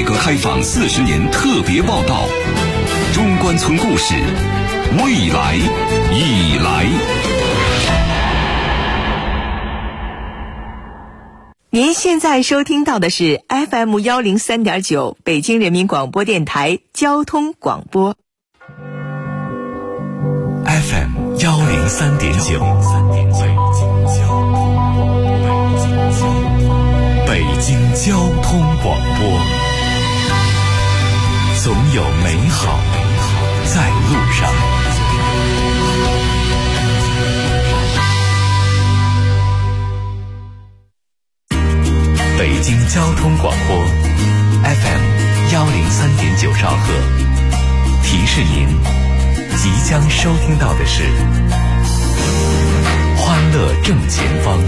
革开放40年特别报道，中关村故事，未来已来。 您现在收听到的是 FM 103.9北京人民广播电台交通广播。 FM 103.9，北京交通广播，总有美好在路上。北京交通广播 FM 103.9兆赫，提示您即将收听到的是欢乐正前方。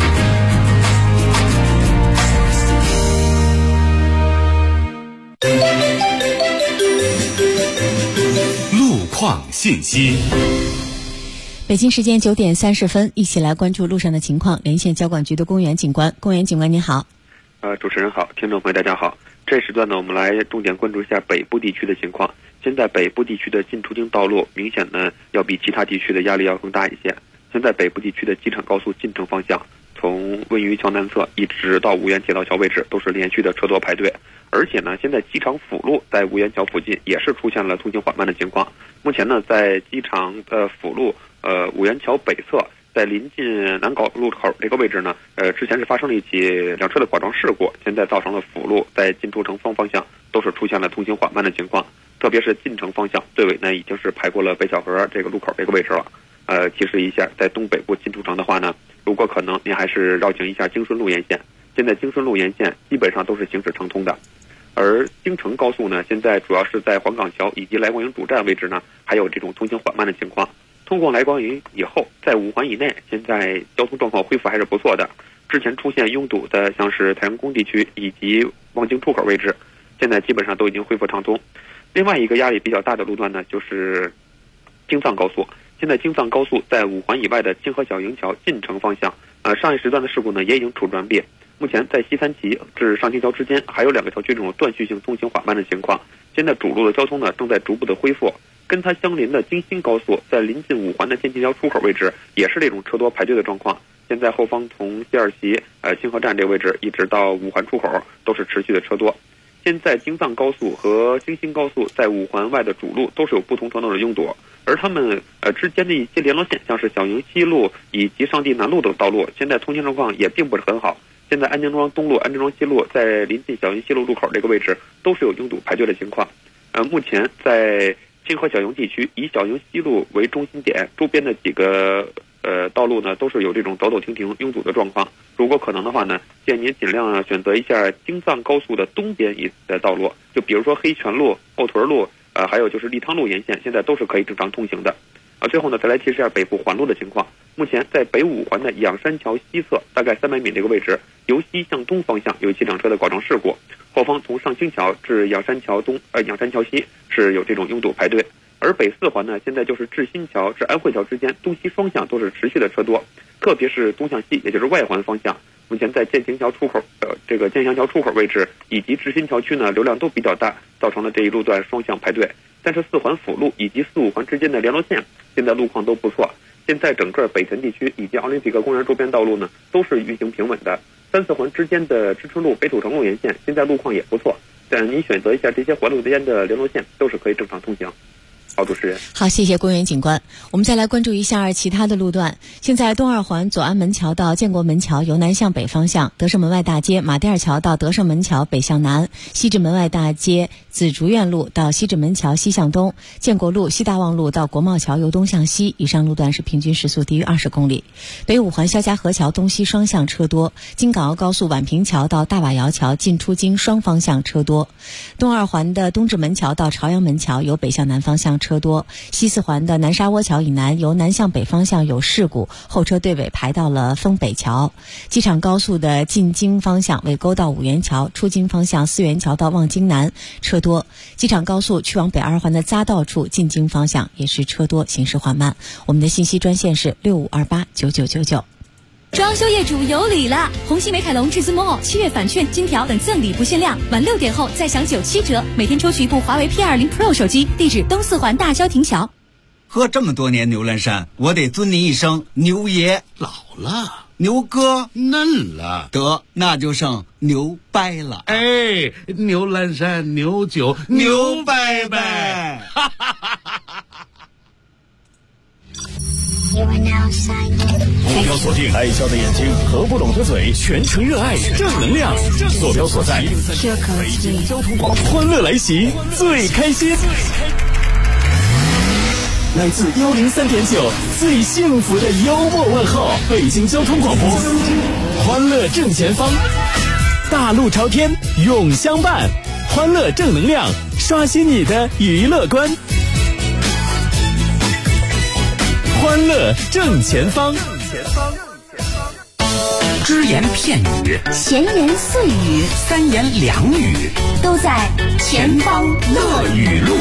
路况信息。 北京时间9点30分，一起来关注路上的情况。连线交管局的公园警官，公园警官您好。 主持人好，听众朋友大家好。这时段呢，我们来重点关注一下北部地区的情况。现在北部地区的进出京道路明显呢要比其他地区的压力要更大一些。现在北部地区的机场高速进城方向，从温榆桥南侧一直到五原铁道桥位置都是连续的车多排队，而且呢，现在机场辅路在五原桥附近也是出现了通行缓慢的情况。目前呢，在机场辅路五原桥北侧，在临近南皋路口这个位置呢，之前是发生了一起两车的剐撞事故，现在造成了辅路在进出城双方向都是出现了通行缓慢的情况，特别是进城方向队尾呢已经是排过了北小河这个路口这个位置了。提示一下，在东北部进出城的话呢，如果可能，您还是绕行一下京顺路沿线。现在京顺路沿线基本上都是行驶畅通的，而京承高速呢，现在主要是在黄岗桥以及来广营主站位置呢，还有这种通行缓慢的情况。通过来广营以后，在5环以内，现在交通状况恢复还是不错的。之前出现拥堵的，像是太阳宫地区以及望京出口位置，现在基本上都已经恢复畅通。另外一个压力比较大的路段呢，就是京藏高速。现在京藏高速在5环以外的清河小营桥进城方向，上一时段的事故呢也已经处置完毕。目前在西三旗至上清桥之间还有2个桥区这种断续性通行缓慢的情况。现在主路的交通呢正在逐步的恢复。跟它相邻的京新高速在临近5环的天津桥出口位置也是这种车多排队的状况。现在后方从西二旗清河站这个位置一直到5环出口都是持续的车多。现在京藏高速和京新高速在5环外的主路都是有不同程度的拥堵，而他们之间的一些联络线，像是小营西路以及上地南路等道路，现在通行状况也并不是很好。现在安家庄东路、安家庄西路在临近小营西路路口这个位置都是有拥堵排队的情况。目前在清河小营地区以小营西路为中心点，周边的几个道路呢都是有这种走走停停拥堵的状况。如果可能的话呢，建议您尽量选择一下京藏高速的东边的道路，就比如说黑泉路、后屯路，还有就是立汤路沿线，现在都是可以正常通行的。最后呢，再来提示一下北部环路的情况。目前在北5环的仰山桥西侧大概300米这个位置，由西向东方向有一起两车的剐撞事故，后方从上清桥至仰山桥东、仰山桥西是有这种拥堵排队。而北4环呢，现在就是至新桥至安慧桥之间东西双向都是持续的车多，特别是东向西，也就是外环方向，目前在建行桥出口这个建祥桥出口位置以及至新桥区呢流量都比较大，造成了这一路段双向排队。但是4环辅路以及4、5环之间的联络线现在路况都不错。现在整个北辰地区以及奥林匹克公园周边道路呢都是运行平稳的。3、4环之间的支撑路、北土城路沿线现在路况也不错，但您选择一下这些环路之间的联络线都是可以正常通行。好，主持人。 好，谢谢公园警官。我们再来关注一下其他的路段。现在东2环左安门桥到建国门桥由南向北方向，德胜门外大街马甸尔桥到德胜门桥北向南，西直门外大街紫竹院路到西直门桥西向东，建国路西大望路到国贸桥由东向西，以上路段是平均时速低于20公里。北5环肖家河桥东西双向车多，京港澳高速宛平桥到大瓦窑桥进出京双方向车多。东2环的东直门桥到朝阳门桥由北向南方向车多，西4环的南沙窝桥以南由南向北方向有事故，后车队尾排到了丰北桥。机场高速的进京方向尾沟到五原桥，出京方向4元桥到望京南车多。机场高速去往北2环的匝道处进京方向也是车多，行驶缓慢。我们的信息专线是65289999。 装修业主有礼了！红星美凯龙至尊 Mall 7月返券、金条等赠礼不限量，晚6点后再享97折，每天抽取一部华为 P20 Pro 手机。地址东四环大郊亭桥。 喝这么多年牛栏山，我得尊您一声牛爷。 老了， 牛哥嫩了， 得那就剩牛掰了。 哎，牛栏山牛酒牛掰掰。 目标锁定，爱笑的眼睛和不懂的嘴，全程热爱正能量。坐标所在，北京交通广播，欢乐来袭，最开心。来自103.9最幸福的幽默问候，北京交通广播，欢乐正前方，大路朝天永相伴，欢乐正能量，刷新你的娱乐观。欢乐正前方， 只言片语， 闲言碎语， 三言两语， 都在前方乐语录。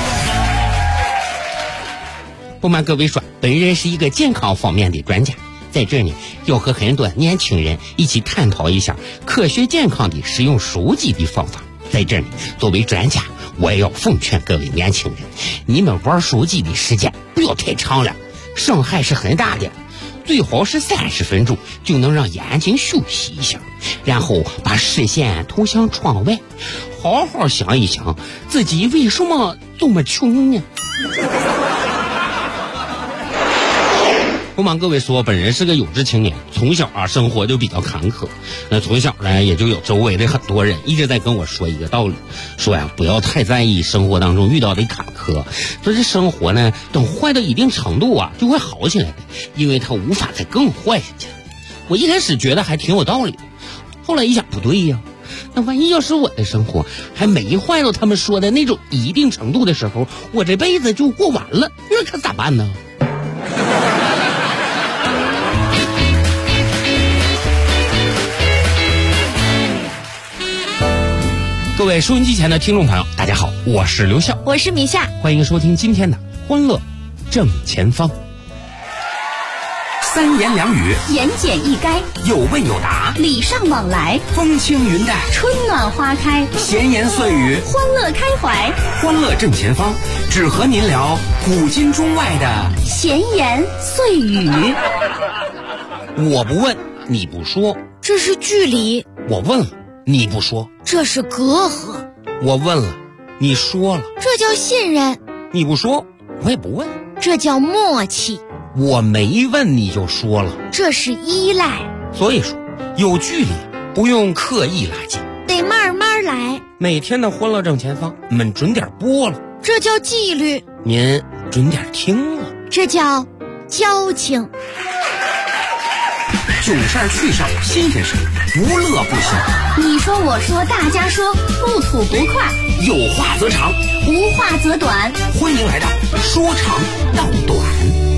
不瞒各位说，本人是一个健康方面的专家，在这呢要和很多年轻人一起探讨一下科学健康的使用手机的方法。在这呢，作为专家，我也要奉劝各位年轻人，你们玩手机的时间不要太长了，伤害是很大的，最好是30分钟就能让眼睛休息一下，然后把视线投向窗外，好好想一想自己为什么这么穷呢？不瞒各位说，本人是个有志青年，从小生活就比较坎坷。从小呢也就有周围的很多人一直在跟我说一个道理，说呀不要太在意生活当中遇到的坎坷，说这生活呢等坏到一定程度就会好起来的，因为它无法再更坏下去。我一开始觉得还挺有道理的，后来一想不对呀，那万一要是我的生活还没坏到他们说的那种一定程度的时候，我这辈子就过完了，那可咋办呢？各位收音机前的听众朋友，大家好，我是刘笑， 我是米夏， 欢迎收听今天的欢乐正前方。三言两语， 言简意赅， 有问有答， 礼尚往来， 风轻云淡， 春暖花开， 闲言碎语， 欢乐开怀。 欢乐正前方，只和您聊古今中外的闲言碎语。 我不问，你不说， 这是距离； 我问了，你不说， 这是隔阂； 我问了，你说了， 这叫信任； 你不说，我也不问， 这叫默契； 我没问你就说了， 这是依赖。 所以说，有距离不用刻意拉近， 得慢慢来。 每天的欢乐正前方，你们准点播了， 这叫纪律； 您准点听了， 这叫交情。 囧事儿趣事儿新鲜事儿，无乐不休。 你说我说大家说，不吐不快， 有话则长， 无话则短。 欢迎来到说长道短。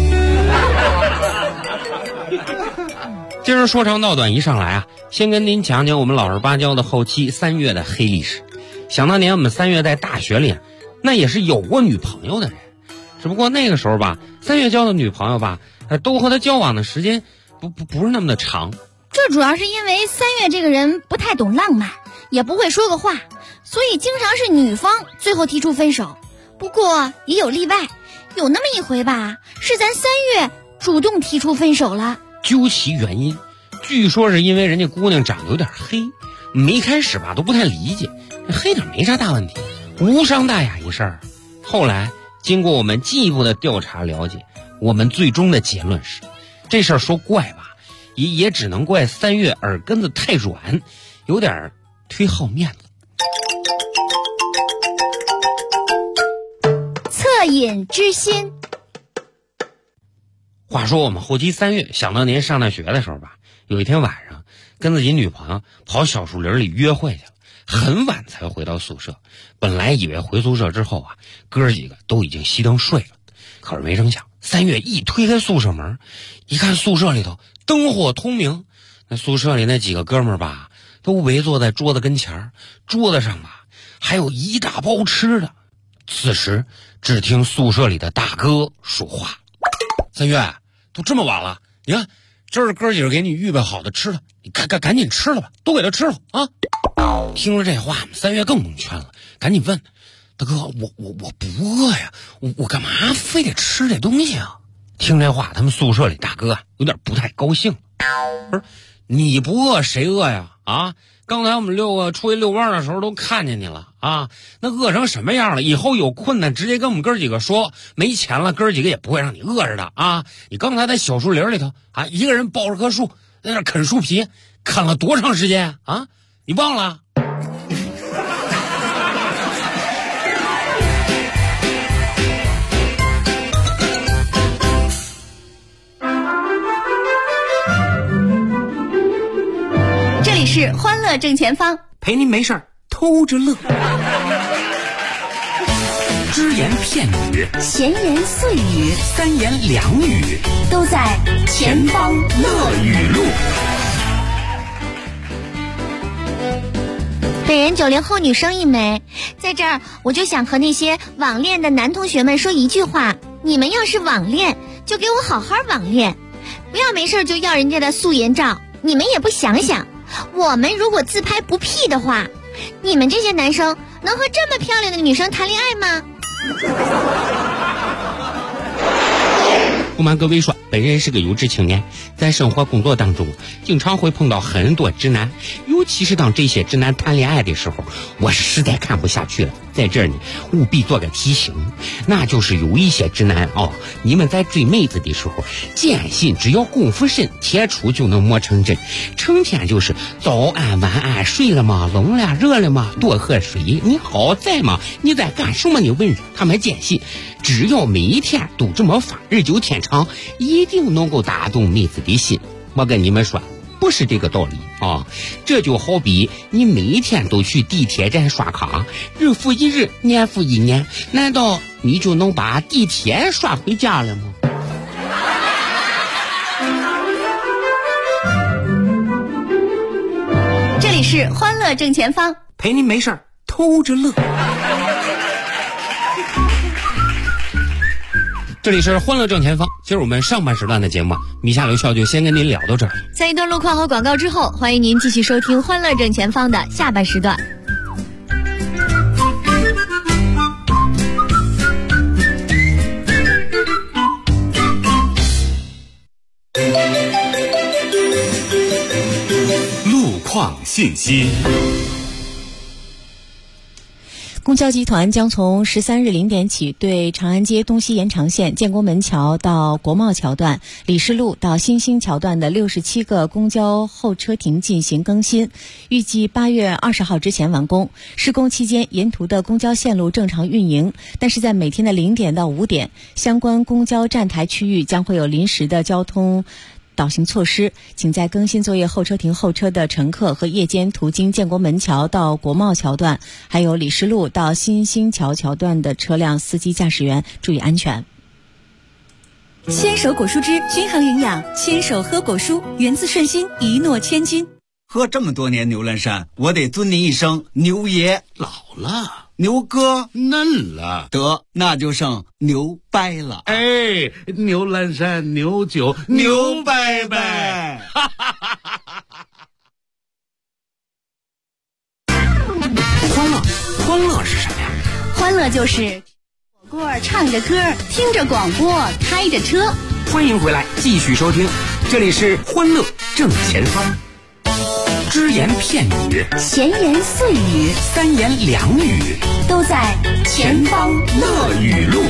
今儿说长道短一上来先跟您讲讲我们老实巴交的后期3月的黑历史。想当年我们3月在大学里那也是有过女朋友的人，只不过那个时候吧，3月交的女朋友吧，都和他交往的时间不是那么的长。 这主要是因为3月这个人不太懂浪漫，也不会说个话，所以经常是女方最后提出分手。不过也有例外，有那么一回吧，是咱3月主动提出分手了。 究其原因，据说是因为人家姑娘长得有点黑，一开始吧都不太理解，黑点没啥大问题，无伤大雅一事儿。后来经过我们进一步的调查了解，我们最终的结论是，这事儿说怪吧，也只能怪3月耳根子太软，有点忒好面子。 恻隐之心。 话说我们后期3月，想当年上大学的时候吧，有一天晚上跟自己女朋友跑小树林里约会去了，很晚才回到宿舍。本来以为回宿舍之后哥几个都已经熄灯睡了，可是没成想3月一推开宿舍门，一看宿舍里头灯火通明，那宿舍里那几个哥们儿吧都围坐在桌子跟前，桌子上吧还有一大包吃的。此时只听宿舍里的大哥说话：3月，都这么晚了，你看这是哥几个给你预备好的吃的，你赶紧吃了吧，都给他吃了啊！听了这话，三月更蒙圈了，赶紧问大哥，我不饿呀，我干嘛非得吃这东西啊？听这话，他们宿舍里大哥有点不太高兴。不是你不饿谁饿呀？啊！刚才我们6个出去遛弯的时候都看见你了啊！那饿成什么样了？以后有困难直接跟我们哥几个说，没钱了哥几个也不会让你饿着的啊！你刚才在小树林里头啊，一个人抱着棵树在那啃树皮，啃了多长时间啊？你忘了？ 这里是欢乐正前方， 陪您没事儿偷着乐，只言片语， 闲言碎语， 三言两语， 都在前方乐语录。 本人90后女生一枚，在这儿我就想和那些网恋的男同学们说一句话：你们要是网恋，就给我好好网恋，不要没事就要人家的素颜照。你们也不想想，我们如果自拍不 P 的话，你们这些男生能和这么漂亮的女生谈恋爱吗？ 不瞒各位说，本人是个有志青年，在生活工作当中经常会碰到很多直男，尤其是当这些直男谈恋爱的时候，我是实在看不下去了。在这儿呢，务必做个提醒，那就是有一些直男你们在追妹子的时候，坚信只要功夫深，铁杵就能磨成针，成天就是早安晚安，睡了吗？冷了热了吗？多喝水，你好在吗？你在干什么？你问他们坚信只要每一天都这么发，日久天长，一定能够打动妹子的心。我跟你们说，不是这个道理啊！这就好比你每一天都去地铁站刷卡，日复一日，年复一年，难道你就能把地铁刷回家了吗？ 这里是欢乐正前方， 陪您没事儿偷着乐。 这里是欢乐正前方，今儿我们上半时段的节目米夏刘笑就先跟您聊到这儿。 在一段路况和广告之后，欢迎您继续收听欢乐正前方的下半时段。 路况信息。 公交集团将从13日0点起，对长安街东西延长线建国门桥到国贸桥段、李氏路到新兴桥段的67个公交候车亭进行更新，预计8月20号之前完工。施工期间，沿途的公交线路正常运营，但是在每天的0点到5点，相关公交站台区域将会有临时的交通导行措施，请在更新作业候车亭候车的乘客和夜间途经建国门桥到国贸桥段，还有李氏路到新兴桥桥段的车辆司机驾驶员注意安全。 牵手果蔬汁均衡营养，牵手喝果蔬，源自顺心，一诺千金。 喝这么多年牛栏山，我得尊您一声牛爷。 老了， 牛哥嫩了， 得那就剩牛掰了。 哎，牛栏山牛酒牛掰掰。 欢乐是什么呀？ 欢乐就是火锅唱着歌，听着广播，开着车。 欢迎回来，继续收听，这里是欢乐正前方。只言片语， 闲言碎语， 三言两语， 都在前方乐语录。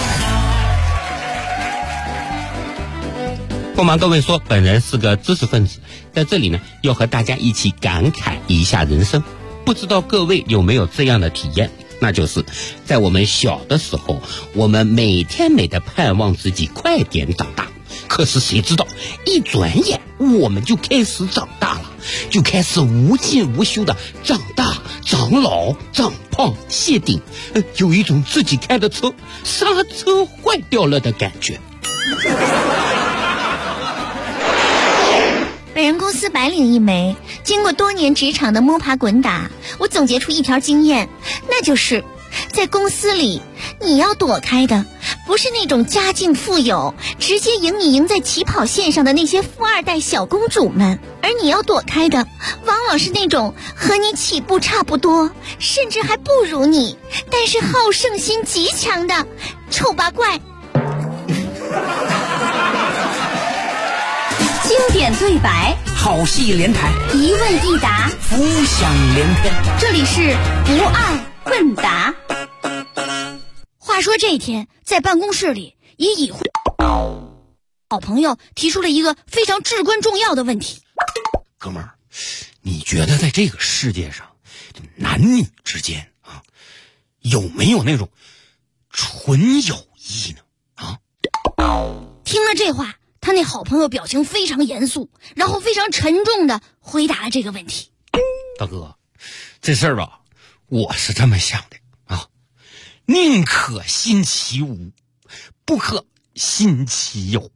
不瞒各位说，本人是个知识分子，在这里呢，要和大家一起感慨一下人生。不知道各位有没有这样的体验，那就是在我们小的时候，我们每天的盼望自己快点长大，可是谁知道一转眼我们就开始长大了，就开始无尽无休的长大、长老、长胖、谢顶，有一种自己开的车刹车坏掉了的感觉。 本人公司白领一枚，经过多年职场的摸爬滚打，我总结出一条经验，那就是在公司里你要躲开的不是那种家境富有直接赢你赢在起跑线上的那些富二代小公主们，而你要躲开的往往是那种和你起步差不多甚至还不如你，但是好胜心极强的丑八怪。 经典对白， 好戏连台， 一问一答， 浮想联翩。 这里是不二问答。 话说这一天，在办公室里，已婚好朋友提出了一个非常至关重要的问题。 哥们儿，你觉得在这个世界上，男女之间啊，有没有那种纯友谊呢？啊？ 听了这话，他那好朋友表情非常严肃，然后非常沉重地回答了这个问题。 大哥，这事儿吧，我是这么想的啊，宁可信其无，不可信其有。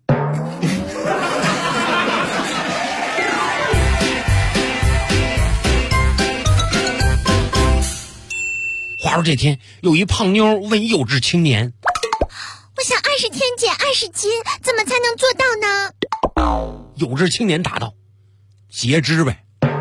话说这天，有一胖妞问有志青年：“ 我想20天减20斤，怎么才能做到呢？” 有志青年答道：“截肢呗。”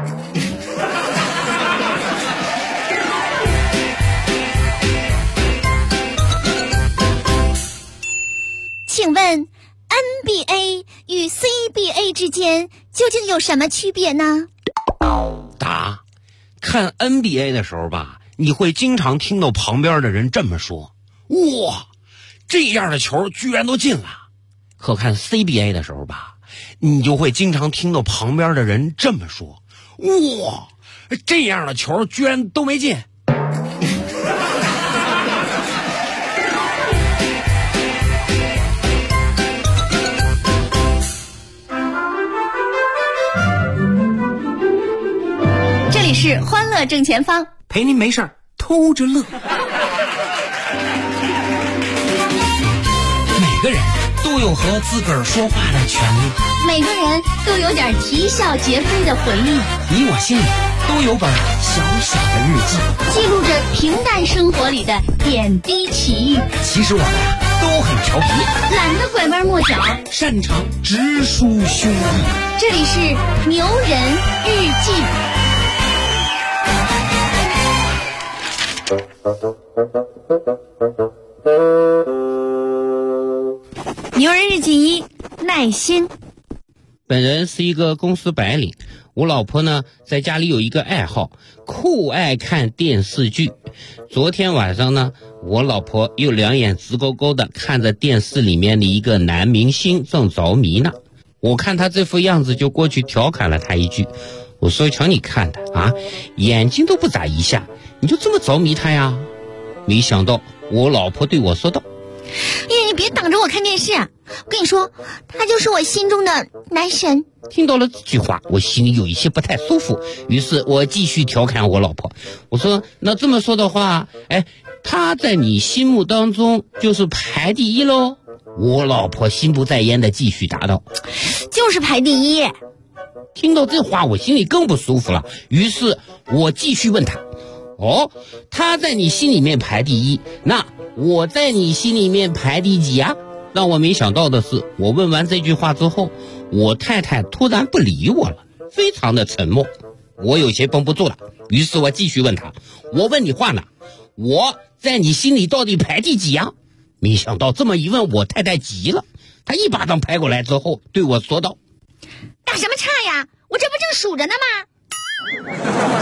请问 NBA 与 CBA 之间究竟有什么区别呢？ 答：看 NBA 的时候吧，你会经常听到旁边的人这么说：“哇，这样的球居然都进了。”可看 CBA 的时候吧，你就会经常听到旁边的人这么说：“哇，这样的球居然都没进。” 这里是欢乐正前方， 陪您没事偷着乐。每个人都有和自个儿说话的权利， 每个人都有点啼笑皆非的回忆， 你我心里都有本小小的日记， 记录着平淡生活里的点滴奇遇。 其实我们都很调皮， 懒得拐弯抹角， 擅长直抒胸臆。 这里是牛人日记。 牛人日记1，耐心。 本人是一个公司白领，我老婆呢在家里有一个爱好，酷爱看电视剧。昨天晚上呢，我老婆又两眼直勾勾的看着电视里面的一个男明星，正着迷呢。我看他这副样子，就过去调侃了他一句，我说：“瞧你看的啊，眼睛都不眨一下，你就这么着迷他呀？”没想到我老婆对我说道：“ 你别挡着我看电视啊！我跟你说，他就是我心中的男神。” 听到了这句话，我心里有一些不太舒服，于是我继续调侃我老婆，我说：“那这么说的话，他在你心目当中就是排第一喽？”我老婆心不在焉的继续答道：“ 就是排第一。” 听到这话，我心里更不舒服了，于是我继续问他：“哦，他在你心里面排第一，那我在你心里面排第几啊？”让我没想到的是，我问完这句话之后，我太太突然不理我了，非常的沉默。我有些绷不住了，于是我继续问他：“我问你话呢，我在你心里到底排第几啊？”没想到这么一问，我太太急了，她一巴掌拍过来之后对我说道：“ 打什么岔呀？我这不正数着呢吗？”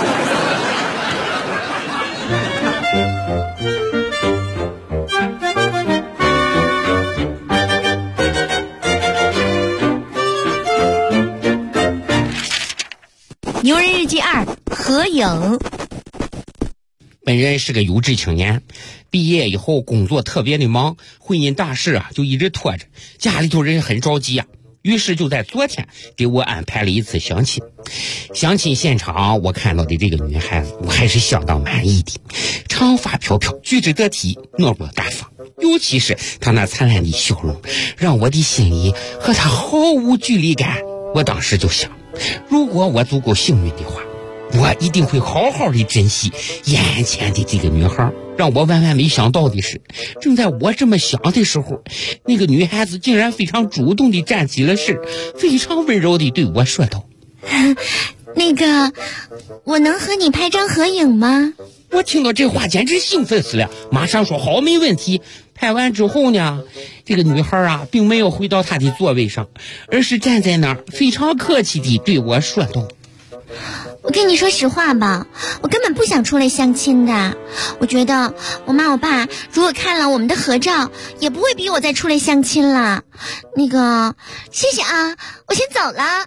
牛人日记2，合影。 本人是个有志青年，毕业以后工作特别的忙，婚姻大事啊就一直拖着，家里头人很着急啊。于是就在昨天给我安排了一次相亲。相亲现场我看到的这个女孩子，我还是相当满意的，长发飘飘，举止得体，落落大方，尤其是她那灿烂的笑容，让我的心里和她毫无距离感。我当时就想，如果我足够幸运的话， 我一定会好好的珍惜眼前的这个女孩。让我万万没想到的是，正在我这么想的时候，那个女孩子竟然非常主动的站起了身，非常温柔的对我说道： 那个，我能和你拍张合影吗？ 我听到这话简直兴奋死了，马上说好，没问题。拍完之后呢，这个女孩啊并没有回到她的座位上，而是站在那儿非常客气地对我说道： 我跟你说实话吧，我根本不想出来相亲的。我觉得我妈我爸如果看了我们的合照，也不会逼我再出来相亲了。那个，谢谢啊，我先走了。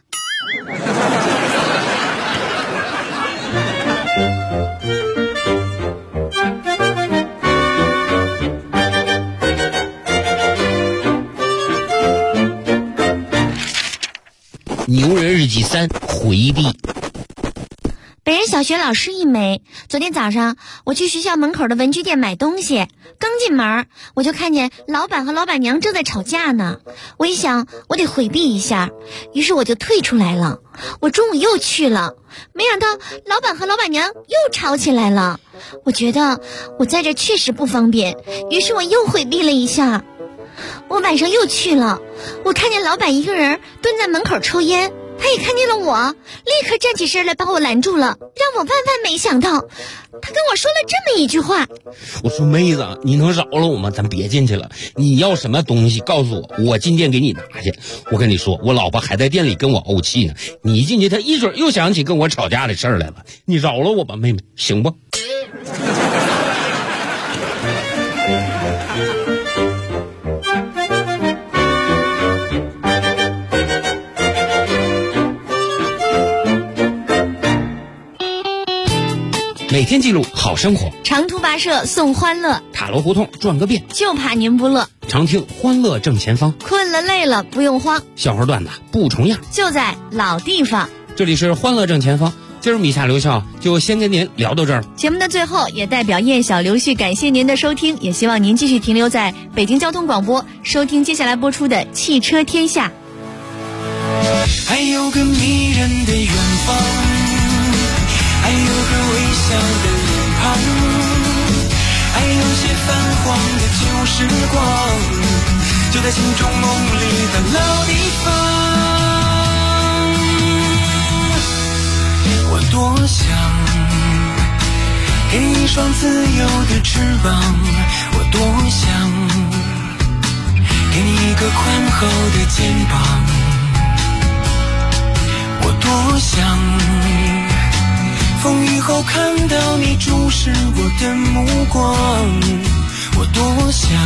牛人日记3回避。 北人小学老师一枚。昨天早上我去学校门口的文具店买东西，刚进门我就看见老板和老板娘正在吵架呢。我一想我得回避一下，于是我就退出来了。我中午又去了，没想到老板和老板娘又吵起来了。我觉得我在这确实不方便，于是我又回避了一下。我晚上又去了，我看见老板一个人蹲在门口抽烟，他也看见了我，立刻站起身来把我拦住了，让我万万没想到，他跟我说了这么一句话。 我说妹子，你能饶了我吗？咱别进去了，你要什么东西告诉我，我进店给你拿去。我跟你说，我老婆还在店里跟我怄气呢，你一进去她一准又想起跟我吵架的事儿来了，你饶了我吧妹妹，行不？每天记录好生活， 长途跋涉送欢乐， 塔楼胡同转个遍， 就怕您不乐。 常听欢乐正前方， 困了累了不用慌， 笑话段子不重样， 就在老地方。 这里是欢乐正前方，今儿米夏刘笑就先跟您聊到这儿。 节目的最后，也代表燕小刘旭感谢您的收听，也希望您继续停留在北京交通广播，收听接下来播出的汽车天下。 还有个迷人的远方，还有个微笑的脸庞，还有些泛黄的旧时光，就在心中梦里的老地方。我多想给你一双自由的翅膀，我多想给你一个宽厚的肩膀，我多想风雨后看到你注视我的目光，我多想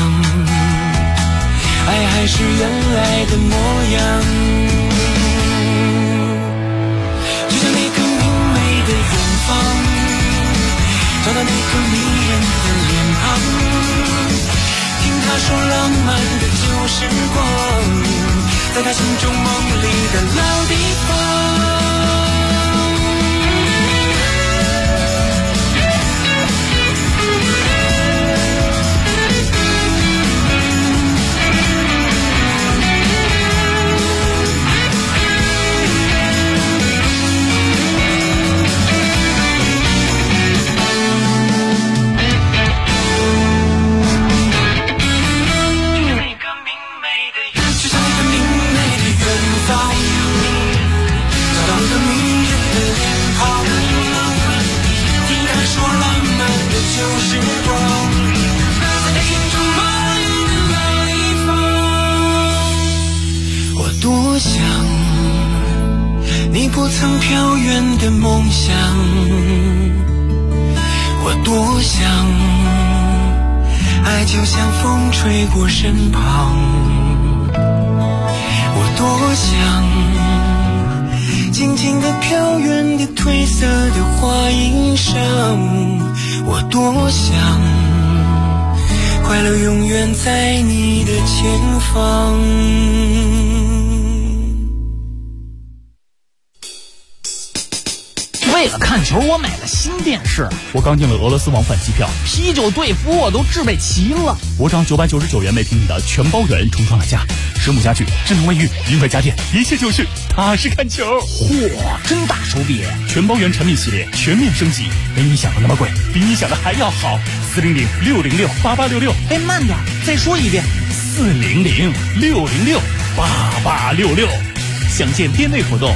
爱还是原来的模样，就像那个明媚的远方，找到那个迷人的脸庞，听他说浪漫的旧时光，在他心中梦里的老地方。多想你不曾飘远的梦想，我多想爱就像风吹过身旁，我多想静静地飘远的褪色的花衣裳，我多想快乐永远在你的前方。 为了看球，我买了新电视。 我刚订了俄罗斯往返机票， 啤酒、队服我都置备齐了。 我涨999元每平米的全包圆重创了家，实木家具、智能卫浴、云快家电，一切就绪，踏实看球。 嚯，真大手笔！ 全包圆产品系列全面升级，没你想的那么贵，比你想的还要好。400-606-8866。 哎，慢点，再说一遍。 400-606-8866。详见店内活动。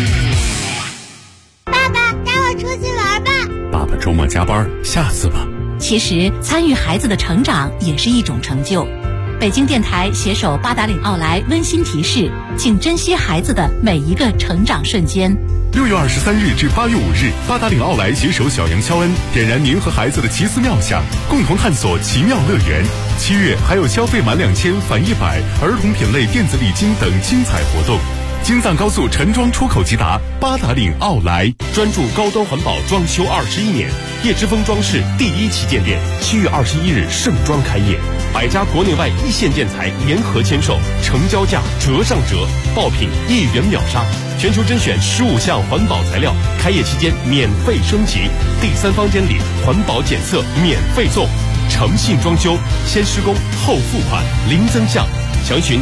爸爸带我出去玩吧。 爸爸周末加班，下次吧。 其实参与孩子的成长也是一种成就。北京电台携手八达岭奥莱温馨提示，请珍惜孩子的每一个成长瞬间。 6月23日至8月5日，八达岭奥莱携手小杨肖恩，点燃您和孩子的奇思妙想，共同探索奇妙乐园。7月还有消费满2000返100，儿童品类电子礼金等精彩活动。京藏高速陈庄出口即达，八达岭奥莱专注高端环保装修21年，叶之峰装饰第1旗舰店7月21日盛装开业，100家国内外一线建材联合签售，成交价折上折，爆品1元秒杀，全球甄选15项环保材料，开业期间免费升级，第3房间里环保检测免费送，诚信装修，先施工后付款，零增项。详询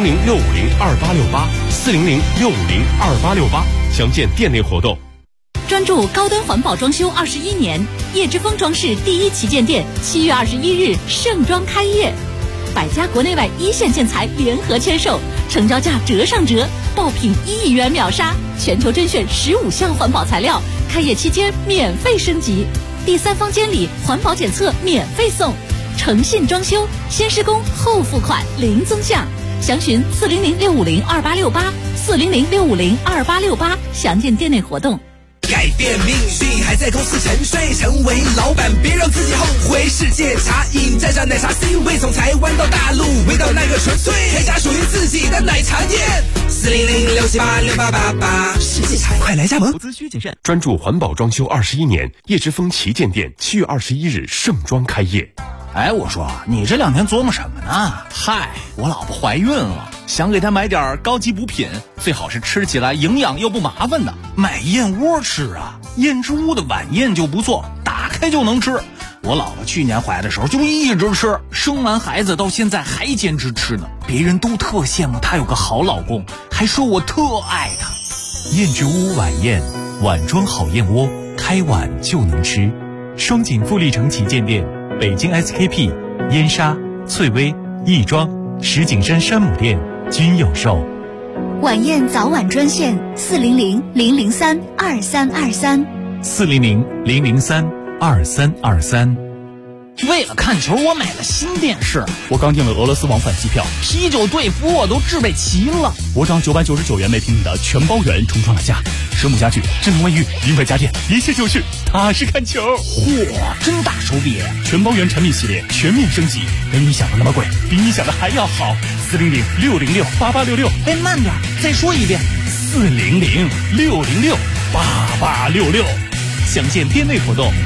400-650-2868，400-650-2868，详见店内活动。 专注高端环保装修21年，叶之峰装饰第1旗舰店7月21日盛装开业，100家国内外一线建材联合签售，成交价折上折，爆品1元秒杀，全球甄选15项环保材料，开业期间免费升级，第3房间里环保检测免费送，诚信装修，先施工后付款，零增项。详询400-650-2868，400-650-2868，详见店内活动。 改变命运还在公司沉睡，成为老板别让自己后悔。世界茶饮蘸上奶茶 C 位，从台湾到大陆，味道那个纯粹，开家属于自己的奶茶店。400-678-6888，世界茶饮快来加盟。 投资需谨慎。专注环保装修21年，叶之峰旗舰店7月21日盛装开业。 哎，我说你这2天琢磨什么呢？ 嗨，我老婆怀孕了，想给她买点高级补品，最好是吃起来营养又不麻烦的。 买燕窝吃啊，燕之屋的晚宴就不错，打开就能吃。我老婆去年怀的时候就一直吃，生完孩子到现在还坚持吃呢。别人都特羡慕她有个好老公，还说我特爱她。 燕之屋晚宴，碗装好燕窝，开碗就能吃。双井富力城旗舰店。北京 SKP、燕莎、翠微、亦庄、石景山山姆店均有售。 晚宴早晚专线400-003-2323。 400-003-2323。 为了看球，我买了新电视。 我刚订了俄罗斯往返机票， 啤酒、队服我都置备齐了。 我涨999元每平米的全包圆重创了家，实木家具、智能卫浴、云快家电，一切就绪，踏实看球。 嚯，真大手笔！ 全包圆产品系列全面升级，没你想的那么贵，比你想的还要好。400-606-8866。 哎，慢点，再说一遍。 400-606-8866，详见店内活动。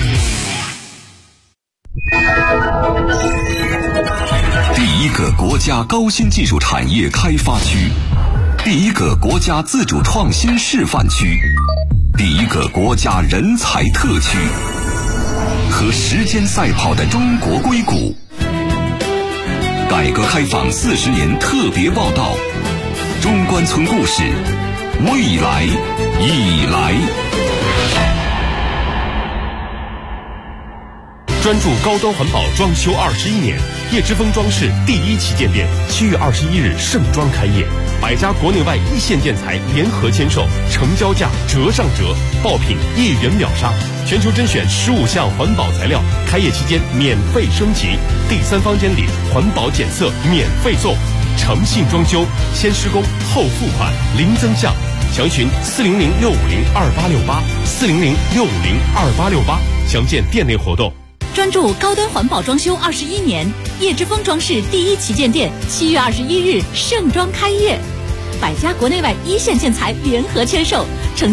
第一个国家高新技术产业开发区，第一个国家自主创新示范区，第一个国家人才特区，和时间赛跑的中国硅谷。改革开放40年特别报道，中关村故事，未来已来。 专注高端环保装修21年，叶之峰装饰第1旗舰店7月21日盛装开业，100家国内外一线建材联合签售，成交价折上折，爆品1元秒杀，全球甄选15项环保材料，开业期间免费升级，第3房间里环保检测免费送，诚信装修，先施工后付款，零增项。详询400-650-2868，400-650-2868，详见店内活动。 专注高端环保装修21年，叶之峰装饰第1旗舰店7月21日盛装开业，100家国内外一线建材联合签售，